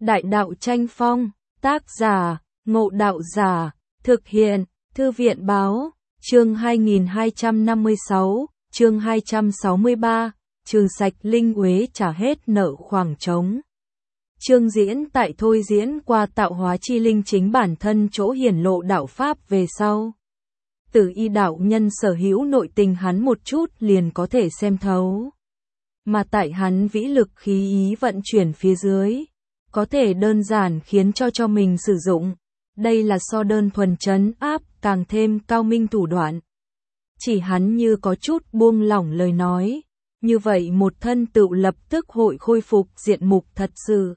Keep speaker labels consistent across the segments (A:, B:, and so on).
A: Đại đạo tranh phong, tác giả, Ngộ Đạo Giả, thực hiện, Thư viện Báo, chương 2256, chương 263, trừ sạch linh uế trả hết nợ khoảng trống. Chương diễn tại thôi diễn qua tạo hóa chi linh chính bản thân chỗ hiển lộ đạo pháp về sau. Tử y đạo nhân sở hữu nội tình hắn một chút liền có thể xem thấu. Mà tại hắn vĩ lực khí ý vận chuyển phía dưới, có thể đơn giản khiến cho mình sử dụng. Đây là so đơn thuần trấn áp càng thêm cao minh thủ đoạn. Chỉ hắn như có chút buông lỏng lời nói, như vậy một thân tự lập tức hội khôi phục diện mục thật sự.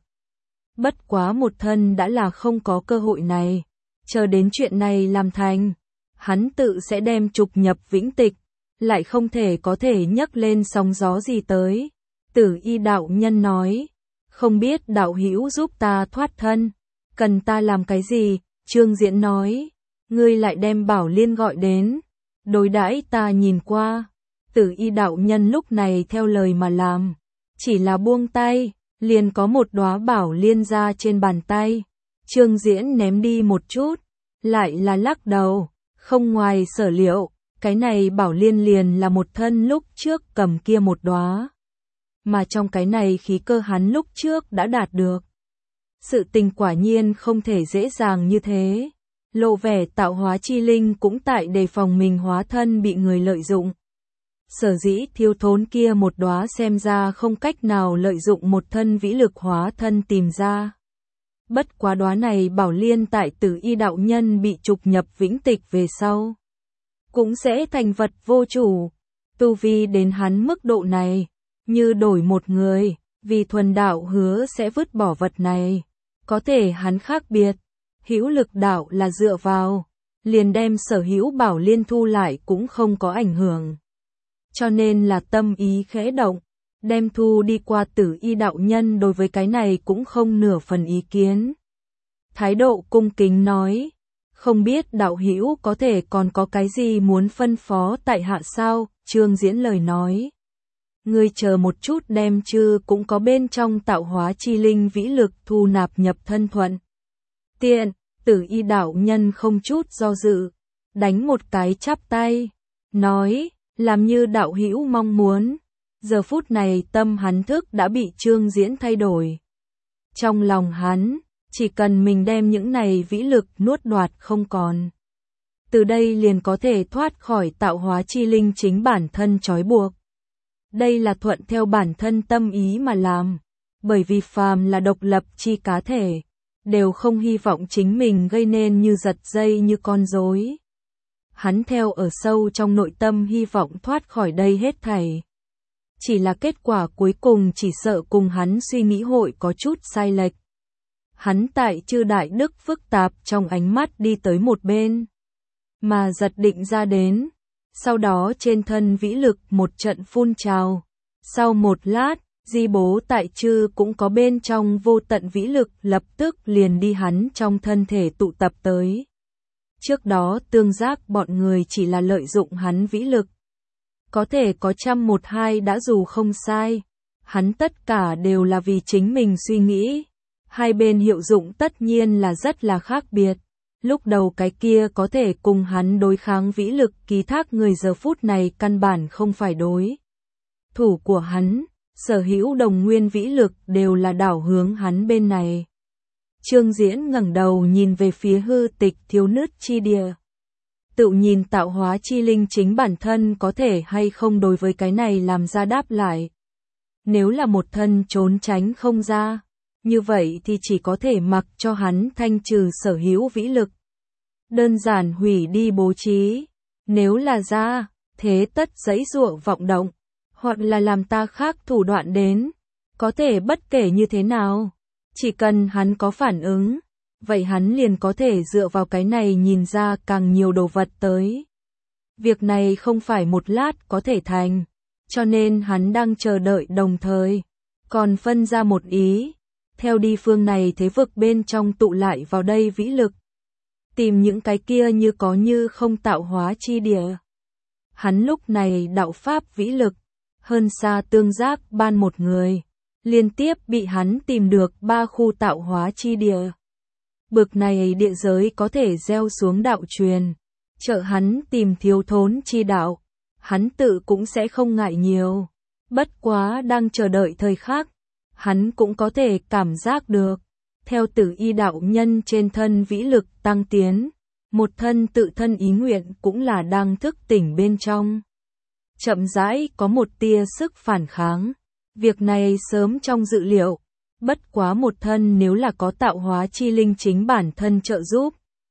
A: Bất quá một thân đã là không có cơ hội này, chờ đến chuyện này làm thành, hắn tự sẽ đem trục nhập vĩnh tịch, lại không thể có thể nhấc lên sóng gió gì tới. Tử y đạo nhân nói, không biết đạo hữu giúp ta thoát thân, cần ta làm cái gì? Trương Diễn nói, ngươi lại đem Bảo Liên gọi đến, đối đãi ta nhìn qua. Tử y đạo nhân lúc này theo lời mà làm, chỉ là buông tay, liền có một đóa Bảo Liên ra trên bàn tay. Trương Diễn ném đi một chút, lại là lắc đầu, không ngoài sở liệu, cái này Bảo Liên liền là một thân lúc trước cầm kia một đóa. Mà trong cái này khí cơ hắn lúc trước đã đạt được. Sự tình quả nhiên không thể dễ dàng như thế. Lộ vẻ tạo hóa chi linh cũng tại đề phòng mình hóa thân bị người lợi dụng. Sở dĩ thiếu thốn kia một đóa xem ra không cách nào lợi dụng một thân vĩ lực hóa thân tìm ra. Bất quá đóa này Bảo Liên tại Tử y đạo nhân bị trục nhập vĩnh tịch về sau, cũng sẽ thành vật vô chủ. Tu vi đến hắn mức độ này, như đổi một người, vì thuần đạo hứa sẽ vứt bỏ vật này. Có thể hắn khác biệt, hữu lực đạo là dựa vào, liền đem sở hữu Bảo Liên thu lại cũng không có ảnh hưởng. Cho nên là tâm ý khẽ động, đem thu đi qua. Tử y đạo nhân đối với cái này cũng không nửa phần ý kiến. Thái độ cung kính nói, không biết đạo hữu có thể còn có cái gì muốn phân phó tại hạ sao? Trương Diễn lời nói, ngươi chờ một chút đem chư cũng có bên trong tạo hóa chi linh vĩ lực thu nạp nhập thân thuận tiện. Tử y đạo nhân không chút do dự, đánh một cái chắp tay, nói, làm như đạo hữu mong muốn. Giờ phút này tâm hắn thức đã bị Trương Diễn thay đổi. Trong lòng hắn, chỉ cần mình đem những này vĩ lực nuốt đoạt không còn, từ đây liền có thể thoát khỏi tạo hóa chi linh chính bản thân trói buộc. Đây là thuận theo bản thân tâm ý mà làm, bởi vì phàm là độc lập chi cá thể, đều không hy vọng chính mình gây nên như giật dây như con rối. Hắn theo ở sâu trong nội tâm hy vọng thoát khỏi đây hết thảy. Chỉ là kết quả cuối cùng chỉ sợ cùng hắn suy nghĩ hội có chút sai lệch. Hắn tại chư đại đức phức tạp trong ánh mắt đi tới một bên, mà giật định ra đến. Sau đó trên thân vĩ lực một trận phun trào. Sau một lát, di bố tại chư cũng có bên trong vô tận vĩ lực lập tức liền đi hắn trong thân thể tụ tập tới. Trước đó tương giác bọn người chỉ là lợi dụng hắn vĩ lực. Có thể có 112 đã dù không sai. Hắn tất cả đều là vì chính mình suy nghĩ. Hai bên hiệu dụng tất nhiên là rất là khác biệt. Lúc đầu cái kia có thể cùng hắn đối kháng vĩ lực ký thác người giờ phút này căn bản không phải đối thủ của hắn, sở hữu đồng nguyên vĩ lực đều là đảo hướng hắn bên này. Trương Diễn ngẩng đầu nhìn về phía hư tịch thiếu nứt chi địa. Tự nhìn tạo hóa chi linh chính bản thân có thể hay không đối với cái này làm ra đáp lại. Nếu là một thân trốn tránh không ra, như vậy thì chỉ có thể mặc cho hắn thanh trừ sở hữu vĩ lực. Đơn giản hủy đi bố trí. Nếu là ra, thế tất giãy giụa vọng động, hoặc là làm ta khác thủ đoạn đến. Có thể bất kể như thế nào, chỉ cần hắn có phản ứng, vậy hắn liền có thể dựa vào cái này nhìn ra càng nhiều đồ vật tới. Việc này không phải một lát có thể thành, cho nên hắn đang chờ đợi đồng thời, còn phân ra một ý, theo đi phương này thế vực bên trong tụ lại vào đây vĩ lực. Tìm những cái kia như có như không tạo hóa chi địa. Hắn lúc này đạo pháp vĩ lực, hơn xa tương giác ban một người, liên tiếp bị hắn tìm được 3 khu tạo hóa chi địa. Bực này địa giới có thể gieo xuống đạo truyền, trợ hắn tìm thiếu thốn chi đạo, hắn tự cũng sẽ không ngại nhiều. Bất quá đang chờ đợi thời khắc, hắn cũng có thể cảm giác được, theo Tử Y đạo nhân trên thân vĩ lực tăng tiến, một thân tự thân ý nguyện cũng là đang thức tỉnh bên trong. Chậm rãi có một tia sức phản kháng, việc này sớm trong dự liệu, bất quá một thân nếu là có tạo hóa chi linh chính bản thân trợ giúp,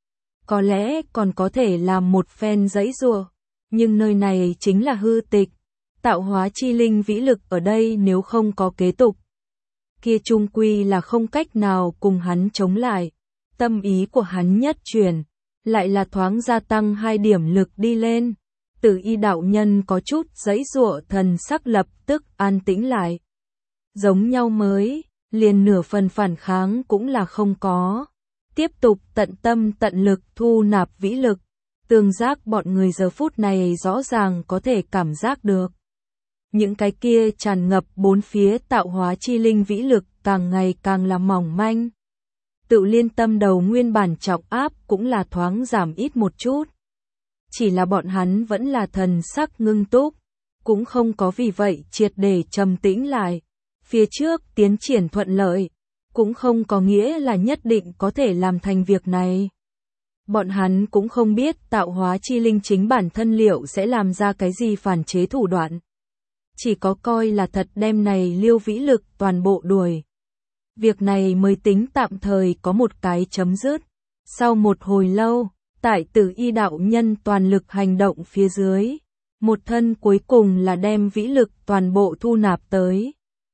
A: có lẽ còn có thể làm một phen giãy giụa, nhưng nơi này chính là hư tịch, tạo hóa chi linh vĩ lực ở đây nếu không có kế tục, kia chung quy là không cách nào cùng hắn chống lại. Tâm ý của hắn nhất chuyển, lại là thoáng gia tăng 2 điểm lực đi lên. Tử Y đạo nhân có chút giãy giụa, thần sắc lập tức an tĩnh lại. Giống nhau mới, liền nửa phần phản kháng cũng là không có. Tiếp tục tận tâm tận lực thu nạp vĩ lực, tương giác bọn người giờ phút này rõ ràng có thể cảm giác được. Những cái kia tràn ngập bốn phía tạo hóa chi linh vĩ lực càng ngày càng là mỏng manh. Tự liên tâm đầu nguyên bản trọng áp cũng là thoáng giảm ít một chút. Chỉ là bọn hắn vẫn là thần sắc ngưng túc, cũng không có vì vậy triệt để trầm tĩnh lại. Phía trước tiến triển thuận lợi, cũng không có nghĩa là nhất định có thể làm thành việc này. Bọn hắn cũng không biết tạo hóa chi linh chính bản thân liệu sẽ làm ra cái gì phản chế thủ đoạn. Chỉ có coi là thật đem này liêu vĩ lực toàn bộ đuổi. Việc này mới tính tạm thời có một cái chấm dứt. Sau một hồi lâu, tại Tử Y đạo nhân toàn lực hành động phía dưới, một thân cuối cùng là đem vĩ lực toàn bộ thu nạp tới.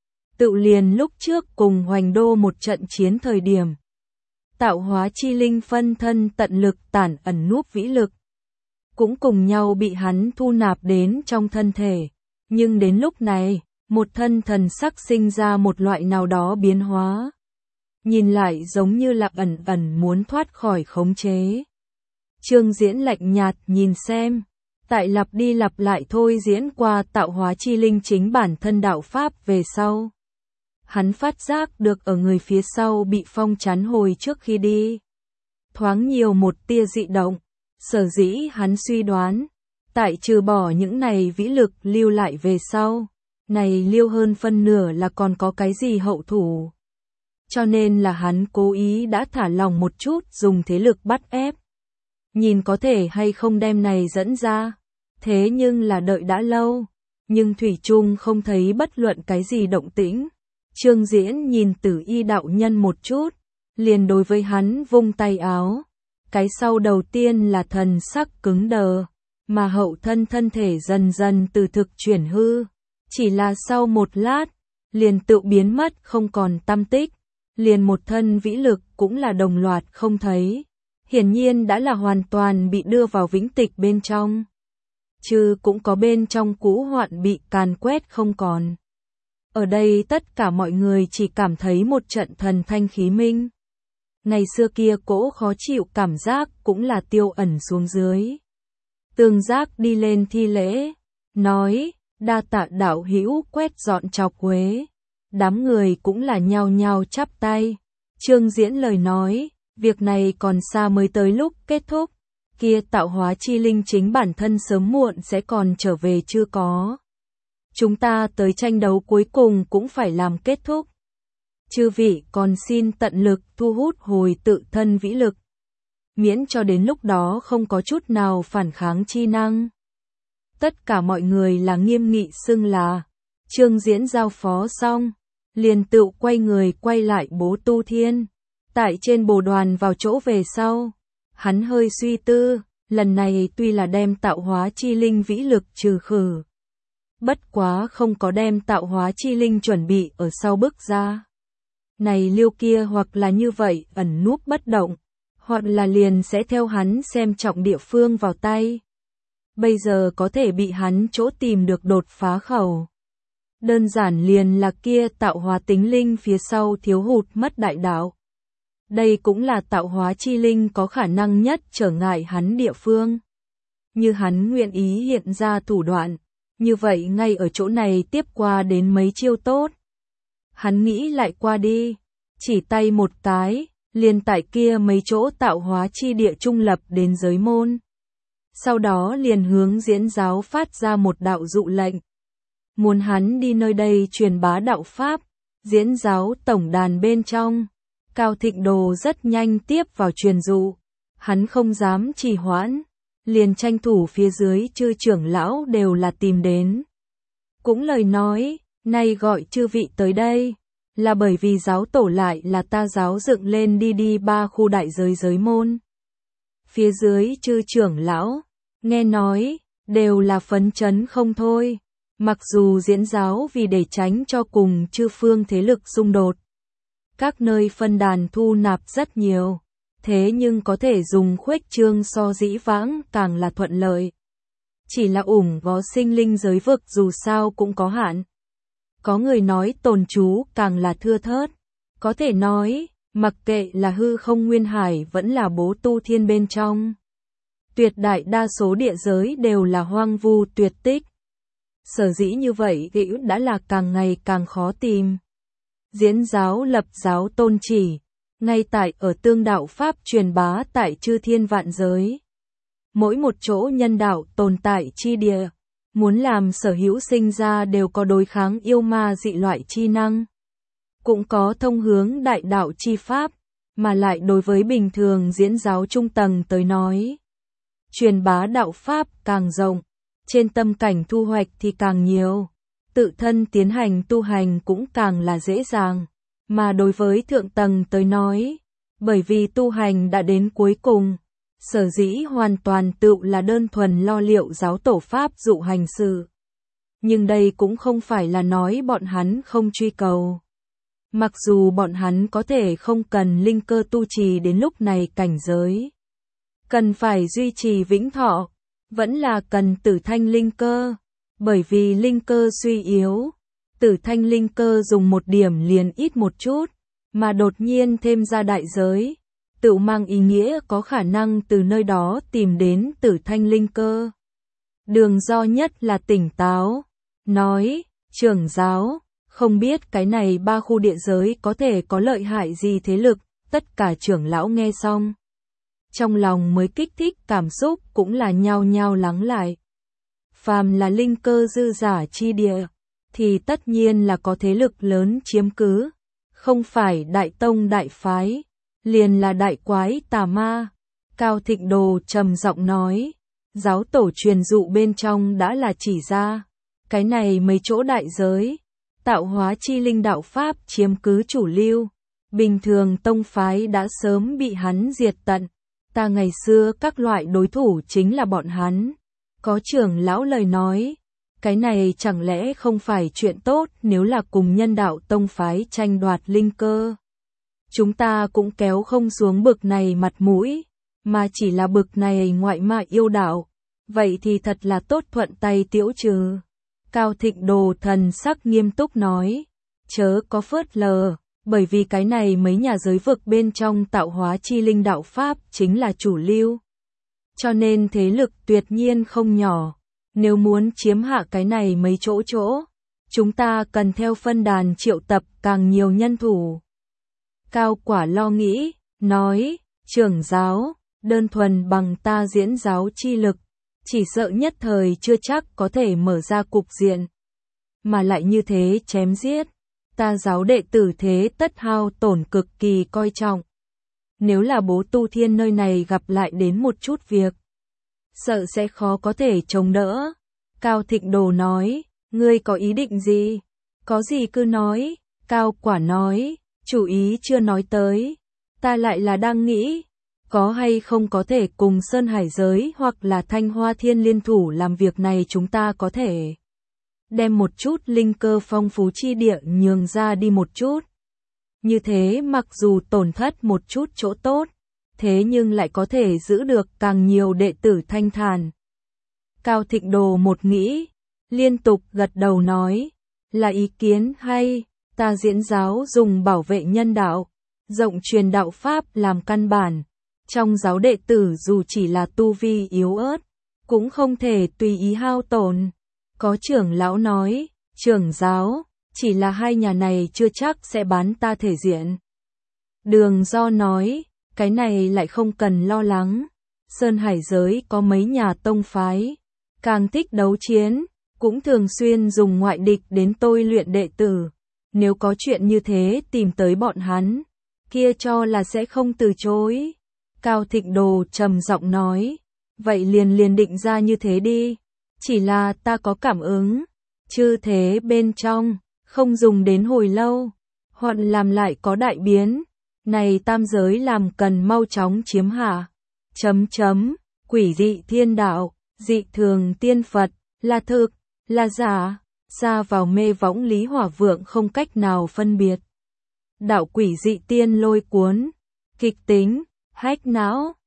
A: Tự liền lúc trước cùng Hoành Đô một trận chiến thời điểm, tạo hóa chi linh phân thân tận lực tản ẩn núp vĩ lực, cũng cùng nhau bị hắn thu nạp đến trong thân thể. Nhưng đến lúc này, một thân thần sắc sinh ra một loại nào đó biến hóa. Nhìn lại giống như là ẩn ẩn muốn thoát khỏi khống chế. Trương Diễn lạnh nhạt nhìn xem, tại lặp đi lặp lại thôi diễn qua tạo hóa chi linh chính bản thân đạo pháp về sau. Hắn phát giác được ở người phía sau bị phong chắn hồi trước khi đi. Thoáng nhiều một tia dị động, sở dĩ hắn suy đoán, tại trừ bỏ những này vĩ lực lưu lại về sau, này lưu hơn phân nửa là còn có cái gì hậu thủ. Cho nên là hắn cố ý đã thả lỏng một chút dùng thế lực bắt ép. Nhìn có thể hay không đem này dẫn ra, thế nhưng là đợi đã lâu, nhưng Thủy Chung không thấy bất luận cái gì động tĩnh. Trương Diễn nhìn Tử Y đạo nhân một chút, liền đối với hắn vung tay áo. Cái sau đầu tiên là thần sắc cứng đờ, mà hậu thân thân thể dần dần từ thực chuyển hư. Chỉ là sau một lát, liền tự biến mất không còn tăm tích, liền một thân vĩ lực cũng là đồng loạt không thấy. Hiển nhiên đã là hoàn toàn bị đưa vào vĩnh tịch bên trong. Chứ cũng có bên trong cũ hoạn bị càn quét không còn. Ở đây tất cả mọi người chỉ cảm thấy một trận thần thanh khí minh. Ngày xưa kia cỗ khó chịu cảm giác cũng là tiêu ẩn xuống dưới. Tương giác đi lên thi lễ, nói, đa tạ đạo hữu quét dọn chọc Quế. Đám người cũng là nhao nhao chắp tay. Trương Diễn lời nói, việc này còn xa mới tới lúc kết thúc. Kia tạo hóa chi linh chính bản thân sớm muộn sẽ còn trở về chưa có. Chúng ta tới tranh đấu cuối cùng cũng phải làm kết thúc. Chư vị còn xin tận lực thu hút hồi tự thân vĩ lực. Miễn cho đến lúc đó không có chút nào phản kháng chi năng. Tất cả mọi người là nghiêm nghị xưng là. Trương Diễn giao phó xong, liền tự quay người quay lại Bố Tu Thiên. Tại trên bồ đoàn vào chỗ về sau, hắn hơi suy tư, lần này tuy là đem tạo hóa chi linh vĩ lực trừ khử. Bất quá không có đem tạo hóa chi linh chuẩn bị ở sau bước ra. Này liêu kia hoặc là như vậy ẩn núp bất động, hoặc là liền sẽ theo hắn xem trọng địa phương vào tay. Bây giờ có thể bị hắn chỗ tìm được đột phá khẩu. Đơn giản liền là kia tạo hóa tính linh phía sau thiếu hụt mất đại đạo. Đây cũng là tạo hóa chi linh có khả năng nhất trở ngại hắn địa phương. Như hắn nguyện ý hiện ra thủ đoạn, như vậy ngay ở chỗ này tiếp qua đến mấy chiêu tốt. Hắn nghĩ lại qua đi, chỉ tay một cái, liền tại kia mấy chỗ tạo hóa chi địa trung lập đến giới môn. Sau đó liền hướng Diễn Giáo phát ra một đạo dụ lệnh. Muốn hắn đi nơi đây truyền bá đạo Pháp, Diễn Giáo tổng đàn bên trong. Cao Thịnh Đồ rất nhanh tiếp vào truyền dụ, hắn không dám trì hoãn, liền tranh thủ phía dưới chư trưởng lão đều là tìm đến. Cũng lời nói, nay gọi chư vị tới đây, là bởi vì giáo tổ lại là ta giáo dựng lên đi 3 khu đại giới giới môn. Phía dưới chư trưởng lão, nghe nói, đều là phấn chấn không thôi, mặc dù Diễn Giáo vì để tránh cho cùng chư phương thế lực xung đột. Các nơi phân đàn thu nạp rất nhiều, thế nhưng có thể dùng khuếch trương so dĩ vãng càng là thuận lợi. Chỉ là gó sinh linh giới vực dù sao cũng có hạn. Có người nói tồn trú càng là thưa thớt. Có thể nói, mặc kệ là hư không nguyên hải vẫn là bố tu thiên bên trong. Tuyệt đại đa số địa giới đều là hoang vu tuyệt tích. Sở dĩ như vậy hữu đã là càng ngày càng khó tìm. Diễn Giáo lập giáo tôn chỉ, ngay tại ở tương đạo Pháp truyền bá tại chư thiên vạn giới. Mỗi một chỗ nhân đạo tồn tại chi địa, muốn làm sở hữu sinh ra đều có đối kháng yêu ma dị loại chi năng. Cũng có thông hướng đại đạo chi Pháp, mà lại đối với bình thường Diễn Giáo trung tầng tới nói. Truyền bá đạo Pháp càng rộng, trên tâm cảnh thu hoạch thì càng nhiều. Tự thân tiến hành tu hành cũng càng là dễ dàng, mà đối với thượng tầng tới nói, bởi vì tu hành đã đến cuối cùng, sở dĩ hoàn toàn tự là đơn thuần lo liệu giáo tổ Pháp dụ hành sự. Nhưng đây cũng không phải là nói bọn hắn không truy cầu. Mặc dù bọn hắn có thể không cần linh cơ tu trì đến lúc này cảnh giới, cần phải duy trì vĩnh thọ, vẫn là cần tử thanh linh cơ. Bởi vì linh cơ suy yếu, tử thanh linh cơ dùng một điểm liền ít một chút, mà đột nhiên thêm ra đại giới, tự mang ý nghĩa có khả năng từ nơi đó tìm đến tử thanh linh cơ. Đường do nhất là tỉnh táo, nói, trưởng giáo, không biết cái này 3 khu địa giới có thể có lợi hại gì thế lực, tất cả trưởng lão nghe xong. Trong lòng mới kích thích cảm xúc cũng là nhao nhao lắng lại. Phàm là linh cơ dư giả chi địa, thì tất nhiên là có thế lực lớn chiếm cứ, không phải đại tông đại phái, liền là đại quái tà ma. Cao Thịnh Đồ trầm giọng nói, giáo tổ truyền dụ bên trong đã là chỉ ra, cái này mấy chỗ đại giới, tạo hóa chi linh đạo Pháp chiếm cứ chủ lưu, bình thường tông phái đã sớm bị hắn diệt tận, ta ngày xưa các loại đối thủ chính là bọn hắn. Có trưởng lão lời nói, cái này chẳng lẽ không phải chuyện tốt nếu là cùng nhân đạo tông phái tranh đoạt linh cơ. Chúng ta cũng kéo không xuống bực này mặt mũi, mà chỉ là bực này ngoại ma yêu đạo, vậy thì thật là tốt thuận tay tiễu trừ. Cao Thịnh Đồ thần sắc nghiêm túc nói, chớ có phớt lờ, bởi vì cái này mấy nhà giới vực bên trong tạo hóa chi linh đạo Pháp chính là chủ lưu. Cho nên thế lực tuyệt nhiên không nhỏ, nếu muốn chiếm hạ cái này mấy chỗ, chúng ta cần theo phân đàn triệu tập càng nhiều nhân thủ. Cao Quả lo nghĩ, nói, trưởng giáo, đơn thuần bằng ta Diễn Giáo chi lực, chỉ sợ nhất thời chưa chắc có thể mở ra cục diện. Mà lại như thế chém giết, ta giáo đệ tử thế tất hao tổn cực kỳ coi trọng. Nếu là bố tu thiên nơi này gặp lại đến một chút việc, sợ sẽ khó có thể chống đỡ. Cao Thịnh Đồ nói, ngươi có ý định gì? Có gì cứ nói. Cao Quả nói, chủ ý chưa nói tới, ta lại là đang nghĩ, có hay không có thể cùng Sơn Hải giới hoặc là Thanh Hoa Thiên liên thủ làm việc này. Chúng ta có thể đem một chút linh cơ phong phú chi địa nhường ra đi một chút. Như thế mặc dù tổn thất một chút chỗ tốt, thế nhưng lại có thể giữ được càng nhiều đệ tử thanh thản. Cao Thịnh Đồ một nghĩ, liên tục gật đầu nói, là ý kiến hay, ta Diễn Giáo dùng bảo vệ nhân đạo, rộng truyền đạo Pháp làm căn bản. Trong giáo đệ tử dù chỉ là tu vi yếu ớt, cũng không thể tùy ý hao tổn. Có trưởng lão nói, trưởng giáo, chỉ là hai nhà này chưa chắc sẽ bán ta thể diện. Đường Do nói, cái này lại không cần lo lắng. Sơn Hải giới có mấy nhà tông phái, càng thích đấu chiến, cũng thường xuyên dùng ngoại địch đến tôi luyện đệ tử. Nếu có chuyện như thế tìm tới bọn hắn, kia cho là sẽ không từ chối. Cao Thịnh Đồ trầm giọng nói, vậy liền định ra như thế đi. Chỉ là ta có cảm ứng, chư thế bên trong, không dùng đến hồi lâu, hoặc làm lại có đại biến. Này tam giới làm cần mau chóng chiếm hạ. Quỷ dị thiên đạo, dị thường tiên Phật, là thực, là giả, xa vào mê võng Lý Hỏa Vượng không cách nào phân biệt. Đạo quỷ dị tiên lôi cuốn, kịch tính, hách não,